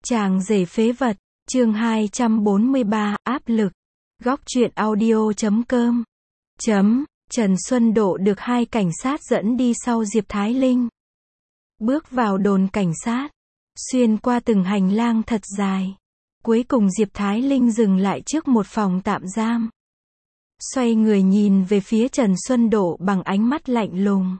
Chàng rể phế vật, chương 243, áp lực. Góc truyện audio.com. Trần Xuân Độ được hai cảnh sát dẫn đi sau Diệp Thái Linh. Bước vào đồn cảnh sát, xuyên qua từng hành lang thật dài. Cuối cùng Diệp Thái Linh dừng lại trước một phòng tạm giam. Xoay người nhìn về phía Trần Xuân Độ bằng ánh mắt lạnh lùng.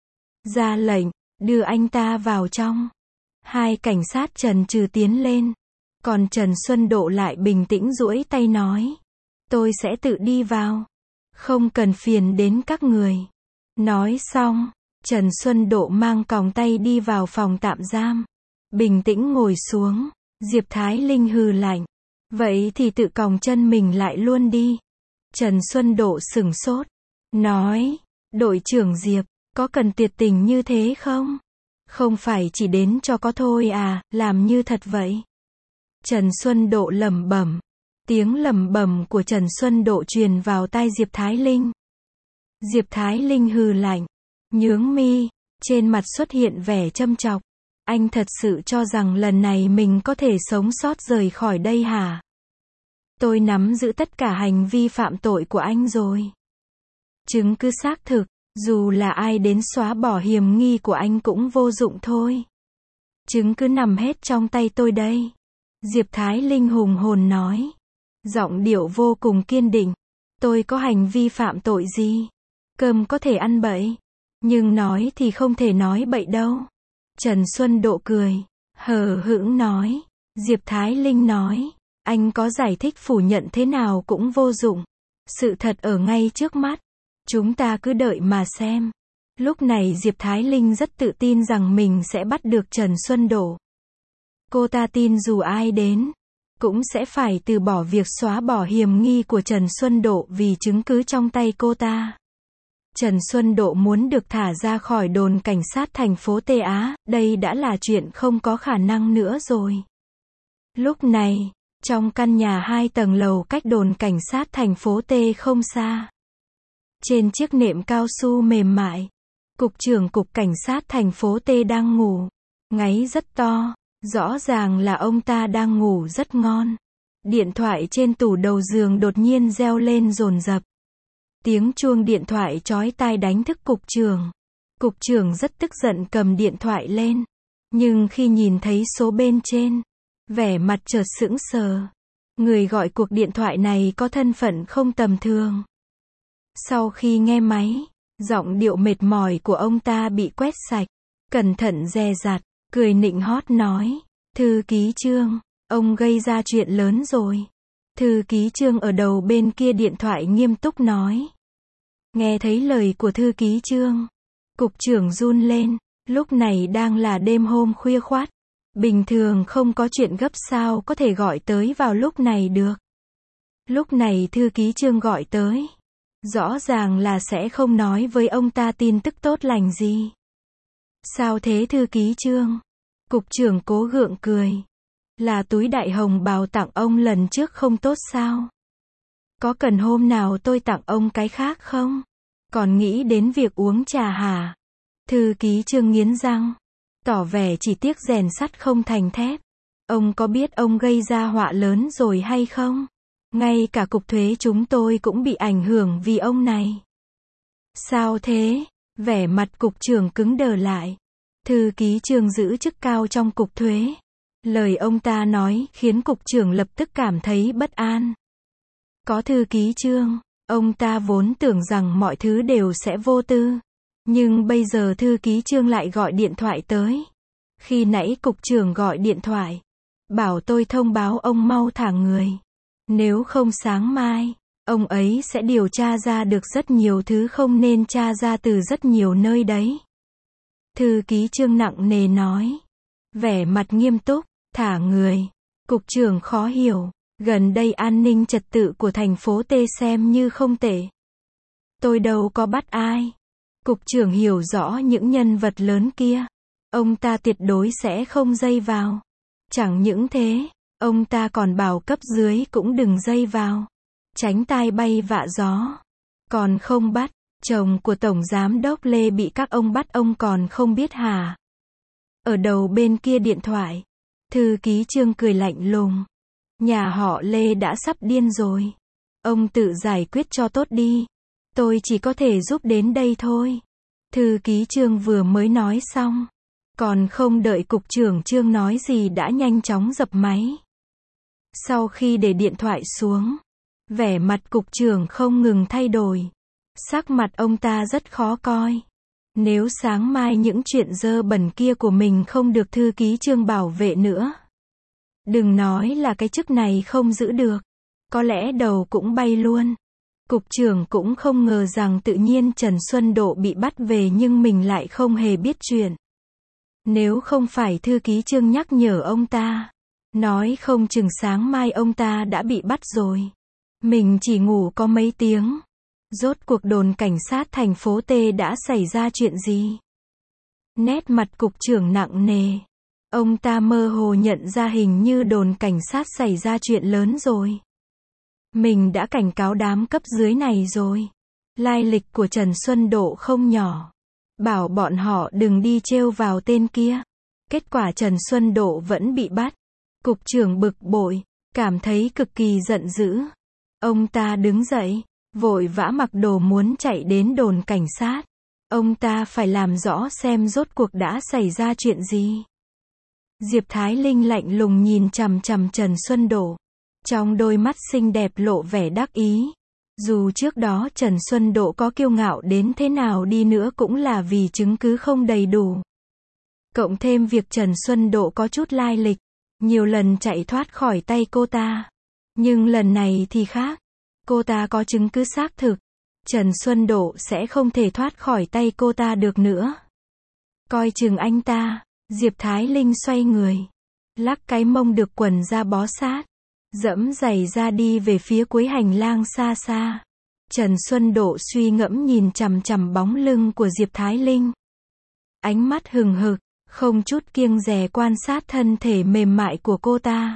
Ra lệnh, đưa anh ta vào trong. Hai cảnh sát trần trừ tiến lên. Còn Trần Xuân Độ lại bình tĩnh duỗi tay nói. Tôi sẽ tự đi vào. Không cần phiền đến các người. Nói xong, Trần Xuân Độ mang còng tay đi vào phòng tạm giam. Bình tĩnh ngồi xuống. Diệp Thái Linh hừ lạnh. Vậy thì tự còng chân mình lại luôn đi. Trần Xuân Độ sửng sốt. Nói, đội trưởng Diệp, có cần tuyệt tình như thế không? Không phải chỉ đến cho có thôi à, làm như thật vậy. Trần Xuân Độ lẩm bẩm. Tiếng lẩm bẩm của Trần Xuân Độ truyền vào tai Diệp Thái Linh. Diệp Thái Linh hừ lạnh, nhướng mi, trên mặt xuất hiện vẻ châm chọc. Anh thật sự cho rằng lần này mình có thể sống sót rời khỏi đây hả? Tôi nắm giữ tất cả hành vi phạm tội của anh rồi. Chứng cứ xác thực, dù là ai đến xóa bỏ hiểm nghi của anh cũng vô dụng thôi. Chứng cứ nằm hết trong tay tôi đây. Diệp Thái Linh hùng hồn nói. Giọng điệu vô cùng kiên định. Tôi có hành vi phạm tội gì? Cơm có thể ăn bậy, nhưng nói thì không thể nói bậy đâu. Trần Xuân Độ cười, hờ hững nói. Diệp Thái Linh nói. Anh có giải thích phủ nhận thế nào cũng vô dụng. Sự thật ở ngay trước mắt. Chúng ta cứ đợi mà xem. Lúc này Diệp Thái Linh rất tự tin rằng mình sẽ bắt được Trần Xuân Độ. Cô ta tin dù ai đến, cũng sẽ phải từ bỏ việc xóa bỏ hiểm nghi của Trần Xuân Độ vì chứng cứ trong tay cô ta. Trần Xuân Độ muốn được thả ra khỏi đồn cảnh sát thành phố Tê Á, đây đã là chuyện không có khả năng nữa rồi. Lúc này, trong căn nhà 2 tầng lầu cách đồn cảnh sát thành phố Tê không xa. Trên chiếc nệm cao su mềm mại, cục trưởng cục cảnh sát thành phố Tê đang ngủ, ngáy rất to. Rõ ràng là ông ta đang ngủ rất ngon. Điện thoại trên tủ đầu giường đột nhiên reo lên dồn dập. Tiếng chuông điện thoại chói tai đánh thức cục trưởng. Cục trưởng rất tức giận cầm điện thoại lên. Nhưng khi nhìn thấy số bên trên, vẻ mặt chợt sững sờ. Người gọi cuộc điện thoại này có thân phận không tầm thường. Sau khi nghe máy, giọng điệu mệt mỏi của ông ta bị quét sạch. Cẩn thận dè dặt. Cười nịnh hót nói, thư ký Trương, ông gây ra chuyện lớn rồi. Thư ký Trương ở đầu bên kia điện thoại nghiêm túc nói. Nghe thấy lời của thư ký Trương, cục trưởng run lên, lúc này đang là đêm hôm khuya khoắt. Bình thường không có chuyện gấp sao có thể gọi tới vào lúc này được. Lúc này thư ký Trương gọi tới. Rõ ràng là sẽ không nói với ông ta tin tức tốt lành gì. Sao thế thư ký Trương? Cục trưởng cố gượng cười. Là túi đại hồng bào tặng ông lần trước không tốt sao? Có cần hôm nào tôi tặng ông cái khác không? Còn nghĩ đến việc uống trà hả? Thư ký Trương nghiến răng, tỏ vẻ chỉ tiếc rèn sắt không thành thép. Ông có biết ông gây ra họa lớn rồi hay không? Ngay cả cục thuế chúng tôi cũng bị ảnh hưởng vì ông này. Sao thế? Vẻ mặt cục trưởng cứng đờ lại. Thư ký Trương giữ chức cao trong cục thuế. Lời ông ta nói khiến cục trưởng lập tức cảm thấy bất an. Có thư ký Trương, ông ta vốn tưởng rằng mọi thứ đều sẽ vô tư. Nhưng bây giờ thư ký Trương lại gọi điện thoại tới. Khi nãy cục trưởng gọi điện thoại, bảo tôi thông báo ông mau thả người. Nếu không sáng mai, ông ấy sẽ điều tra ra được rất nhiều thứ không nên tra ra từ rất nhiều nơi đấy. Thư ký Trương nặng nề nói. Vẻ mặt nghiêm túc, thả người. Cục trưởng khó hiểu. Gần đây an ninh trật tự của thành phố T xem như không tệ. Tôi đâu có bắt ai. Cục trưởng hiểu rõ những nhân vật lớn kia. Ông ta tuyệt đối sẽ không dây vào. Chẳng những thế, ông ta còn bảo cấp dưới cũng đừng dây vào. Tránh tai bay vạ gió. Còn không bắt. Chồng của Tổng Giám đốc Lê bị các ông bắt ông còn không biết hả? Ở đầu bên kia điện thoại, Thư ký Trương cười lạnh lùng. Nhà họ Lê đã sắp điên rồi. Ông tự giải quyết cho tốt đi. Tôi chỉ có thể giúp đến đây thôi. Thư ký Trương vừa mới nói xong. Còn không đợi cục trưởng Trương nói gì đã nhanh chóng dập máy. Sau khi để điện thoại xuống, vẻ mặt cục trưởng không ngừng thay đổi. Sắc mặt ông ta rất khó coi. Nếu sáng mai những chuyện dơ bẩn kia của mình không được thư ký Trương bảo vệ nữa, đừng nói là cái chức này không giữ được, có lẽ đầu cũng bay luôn. Cục trưởng cũng không ngờ rằng tự nhiên Trần Xuân Độ bị bắt về nhưng mình lại không hề biết chuyện. Nếu không phải thư ký Trương nhắc nhở ông ta, nói không chừng sáng mai ông ta đã bị bắt rồi. Mình chỉ ngủ có mấy tiếng. Rốt cuộc đồn cảnh sát thành phố T đã xảy ra chuyện gì? Nét mặt cục trưởng nặng nề. Ông ta mơ hồ nhận ra hình như đồn cảnh sát xảy ra chuyện lớn rồi. Mình đã cảnh cáo đám cấp dưới này rồi. Lai lịch của Trần Xuân Độ không nhỏ. Bảo bọn họ đừng đi trêu vào tên kia. Kết quả Trần Xuân Độ vẫn bị bắt. Cục trưởng bực bội, cảm thấy cực kỳ giận dữ. Ông ta đứng dậy, vội vã mặc đồ muốn chạy đến đồn cảnh sát. Ông ta phải làm rõ xem rốt cuộc đã xảy ra chuyện gì. Diệp Thái Linh lạnh lùng nhìn chằm chằm Trần Xuân Độ. Trong đôi mắt xinh đẹp lộ vẻ đắc ý. Dù trước đó Trần Xuân Độ có kiêu ngạo đến thế nào đi nữa cũng là vì chứng cứ không đầy đủ. Cộng thêm việc Trần Xuân Độ có chút lai lịch, nhiều lần chạy thoát khỏi tay cô ta. Nhưng lần này thì khác. Cô ta có chứng cứ xác thực. Trần Xuân Độ sẽ không thể thoát khỏi tay cô ta được nữa. Coi chừng anh ta. Diệp Thái Linh xoay người. Lắc cái mông được quần ra bó sát. Dẫm giày ra đi về phía cuối hành lang xa xa. Trần Xuân Độ suy ngẫm nhìn chằm chằm bóng lưng của Diệp Thái Linh. Ánh mắt hừng hực, không chút kiêng dè quan sát thân thể mềm mại của cô ta.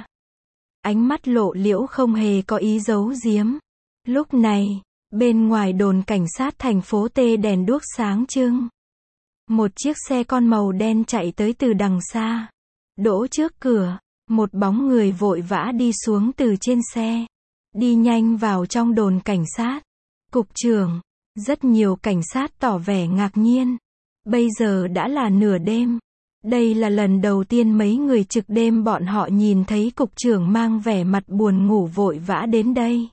Ánh mắt lộ liễu không hề có ý giấu giếm. Lúc này, bên ngoài đồn cảnh sát thành phố T đèn đuốc sáng trưng. Một chiếc xe con màu đen chạy tới từ đằng xa. Đỗ trước cửa, một bóng người vội vã đi xuống từ trên xe. Đi nhanh vào trong đồn cảnh sát. Cục trưởng, rất nhiều cảnh sát tỏ vẻ ngạc nhiên. Bây giờ đã là nửa đêm. Đây là lần đầu tiên mấy người trực đêm bọn họ nhìn thấy cục trưởng mang vẻ mặt buồn ngủ vội vã đến đây.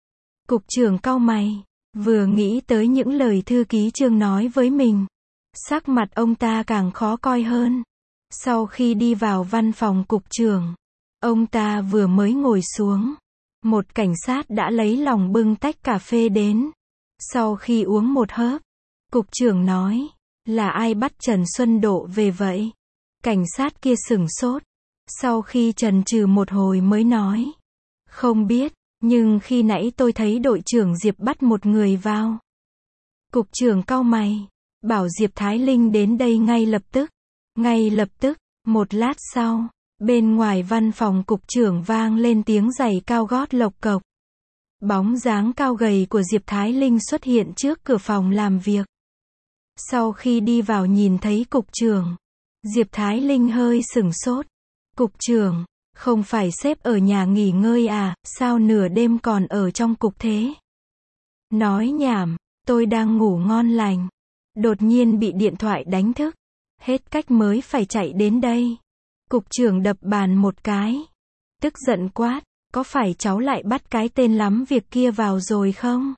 Cục trưởng cau mày, vừa nghĩ tới những lời thư ký Trương nói với mình. Sắc mặt ông ta càng khó coi hơn. Sau khi đi vào văn phòng cục trưởng, ông ta vừa mới ngồi xuống. Một cảnh sát đã lấy lòng bưng tách cà phê đến. Sau khi uống một hớp, cục trưởng nói, là ai bắt Trần Xuân Độ về vậy? Cảnh sát kia sửng sốt. Sau khi chần chừ một hồi mới nói, không biết, nhưng khi nãy tôi thấy đội trưởng Diệp bắt một người vào. Cục trưởng cau mày, bảo Diệp Thái Linh đến đây ngay lập tức. Ngay lập tức, một lát sau, bên ngoài văn phòng cục trưởng vang lên tiếng giày cao gót lộc cộc. Bóng dáng cao gầy của Diệp Thái Linh xuất hiện trước cửa phòng làm việc. Sau khi đi vào nhìn thấy cục trưởng, Diệp Thái Linh hơi sửng sốt. Cục trưởng, không phải sếp ở nhà nghỉ ngơi à, sao nửa đêm còn ở trong cục thế? Nói nhảm, tôi đang ngủ ngon lành. Đột nhiên bị điện thoại đánh thức. Hết cách mới phải chạy đến đây. Cục trưởng đập bàn một cái. Tức giận quát, có phải cháu lại bắt cái tên lắm việc kia vào rồi không?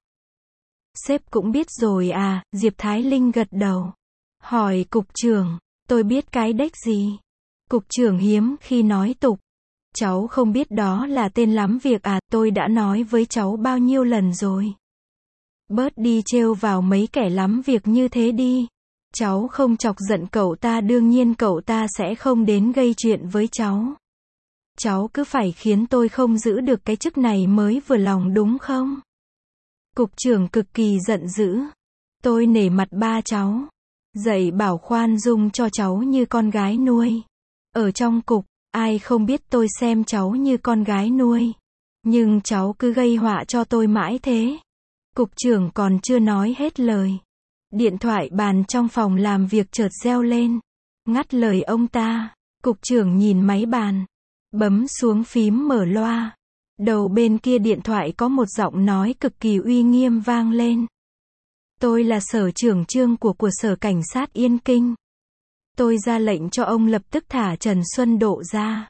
Sếp cũng biết rồi à, Diệp Thái Linh gật đầu. Hỏi cục trưởng, tôi biết cái đếch gì? Cục trưởng hiếm khi nói tục. Cháu không biết đó là tên lắm việc à, tôi đã nói với cháu bao nhiêu lần rồi. Bớt đi trêu vào mấy kẻ lắm việc như thế đi. Cháu không chọc giận cậu ta đương nhiên cậu ta sẽ không đến gây chuyện với cháu. Cháu cứ phải khiến tôi không giữ được cái chức này mới vừa lòng đúng không? Cục trưởng cực kỳ giận dữ. Tôi nể mặt ba cháu. Dạy bảo khoan dung cho cháu như con gái nuôi. Ở trong cục, ai không biết tôi xem cháu như con gái nuôi. Nhưng cháu cứ gây họa cho tôi mãi thế. Cục trưởng còn chưa nói hết lời. Điện thoại bàn trong phòng làm việc chợt reo lên. Ngắt lời ông ta. Cục trưởng nhìn máy bàn. Bấm xuống phím mở loa. Đầu bên kia điện thoại có một giọng nói cực kỳ uy nghiêm vang lên. Tôi là Sở trưởng Trương của Sở Cảnh sát Yên Kinh. Tôi ra lệnh cho ông lập tức thả Trần Xuân Độ ra.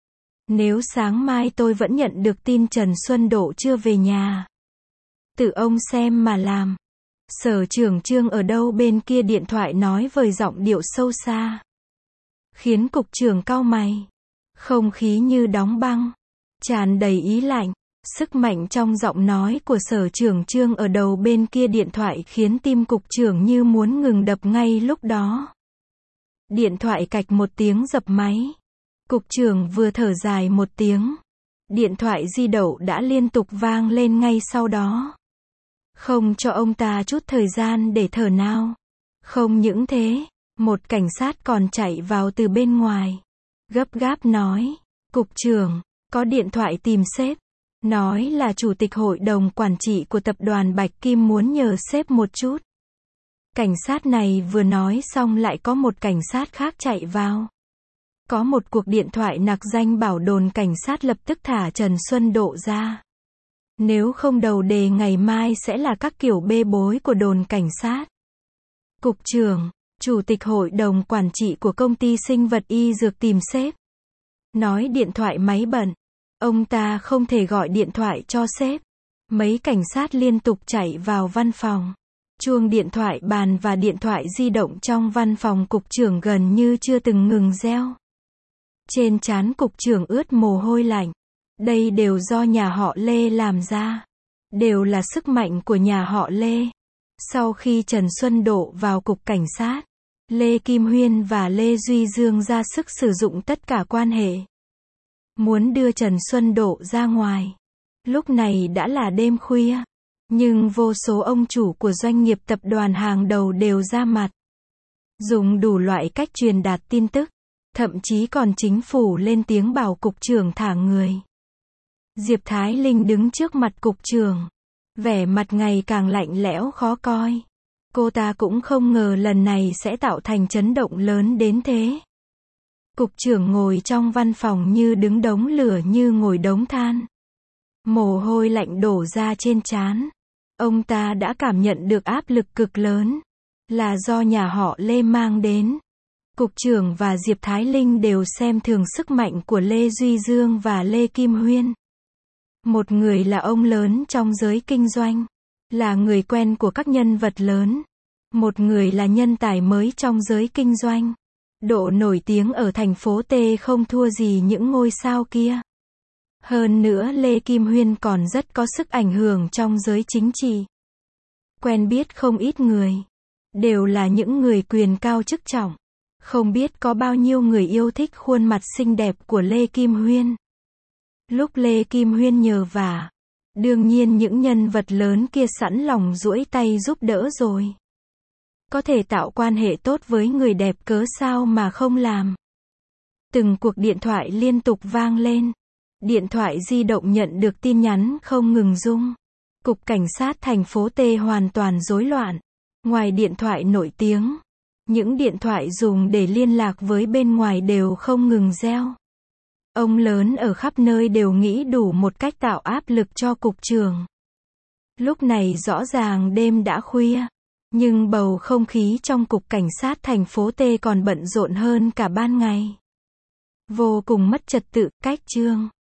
Nếu sáng mai tôi vẫn nhận được tin Trần Xuân Độ chưa về nhà, tự ông xem mà làm. Sở trưởng Trương ở đâu bên kia điện thoại nói với giọng điệu sâu xa, khiến cục trưởng cau mày. Không khí như đóng băng, tràn đầy ý lạnh. Sức mạnh trong giọng nói của Sở trưởng Trương ở đầu bên kia điện thoại khiến tim cục trưởng như muốn ngừng đập ngay lúc đó. Điện thoại cạch một tiếng dập máy. Cục trưởng vừa thở dài một tiếng. Điện thoại di động đã liên tục vang lên ngay sau đó. Không cho ông ta chút thời gian để thở nào. Không những thế, một cảnh sát còn chạy vào từ bên ngoài. Gấp gáp nói, cục trưởng, có điện thoại tìm sếp. Nói là chủ tịch hội đồng quản trị của tập đoàn Bạch Kim muốn nhờ sếp một chút. Cảnh sát này vừa nói xong lại có một cảnh sát khác chạy vào. Có một cuộc điện thoại nặc danh bảo đồn cảnh sát lập tức thả Trần Xuân Độ ra. Nếu không đầu đề ngày mai sẽ là các kiểu bê bối của đồn cảnh sát. Cục trưởng, chủ tịch hội đồng quản trị của công ty sinh vật y dược tìm sếp. Nói điện thoại máy bận. Ông ta không thể gọi điện thoại cho sếp. Mấy cảnh sát liên tục chạy vào văn phòng. Chuông điện thoại bàn và điện thoại di động trong văn phòng cục trưởng gần như chưa từng ngừng reo. Trên trán cục trưởng ướt mồ hôi lạnh. Đây đều do nhà họ Lê làm ra. Đều là sức mạnh của nhà họ Lê. Sau khi Trần Xuân Độ vào cục cảnh sát, Lê Kim Huyên và Lê Duy Dương ra sức sử dụng tất cả quan hệ. Muốn đưa Trần Xuân Độ ra ngoài. Lúc này đã là đêm khuya. Nhưng vô số ông chủ của doanh nghiệp tập đoàn hàng đầu đều ra mặt. Dùng đủ loại cách truyền đạt tin tức. Thậm chí còn chính phủ lên tiếng bảo cục trưởng thả người. Diệp Thái Linh đứng trước mặt cục trưởng. Vẻ mặt ngày càng lạnh lẽo khó coi. Cô ta cũng không ngờ lần này sẽ tạo thành chấn động lớn đến thế. Cục trưởng ngồi trong văn phòng như đứng đống lửa như ngồi đống than. Mồ hôi lạnh đổ ra trên trán. Ông ta đã cảm nhận được áp lực cực lớn. Là do nhà họ Lê mang đến. Cục trưởng và Diệp Thái Linh đều xem thường sức mạnh của Lê Duy Dương và Lê Kim Huyên. Một người là ông lớn trong giới kinh doanh. Là người quen của các nhân vật lớn. Một người là nhân tài mới trong giới kinh doanh. Độ nổi tiếng ở thành phố T không thua gì những ngôi sao kia. Hơn nữa Lê Kim Huyên còn rất có sức ảnh hưởng trong giới chính trị. Quen biết không ít người. Đều là những người quyền cao chức trọng. Không biết có bao nhiêu người yêu thích khuôn mặt xinh đẹp của Lê Kim Huyên. Lúc Lê Kim Huyên nhờ vả, đương nhiên những nhân vật lớn kia sẵn lòng duỗi tay giúp đỡ rồi. Có thể tạo quan hệ tốt với người đẹp cớ sao mà không làm. Từng cuộc điện thoại liên tục vang lên. Điện thoại di động nhận được tin nhắn không ngừng rung. Cục cảnh sát thành phố T hoàn toàn rối loạn. Ngoài điện thoại nổi tiếng, những điện thoại dùng để liên lạc với bên ngoài đều không ngừng reo. Ông lớn ở khắp nơi đều nghĩ đủ một cách tạo áp lực cho cục trưởng. Lúc này rõ ràng đêm đã khuya, nhưng bầu không khí trong cục cảnh sát thành phố T còn bận rộn hơn cả ban ngày. Vô cùng mất trật tự, cách chương.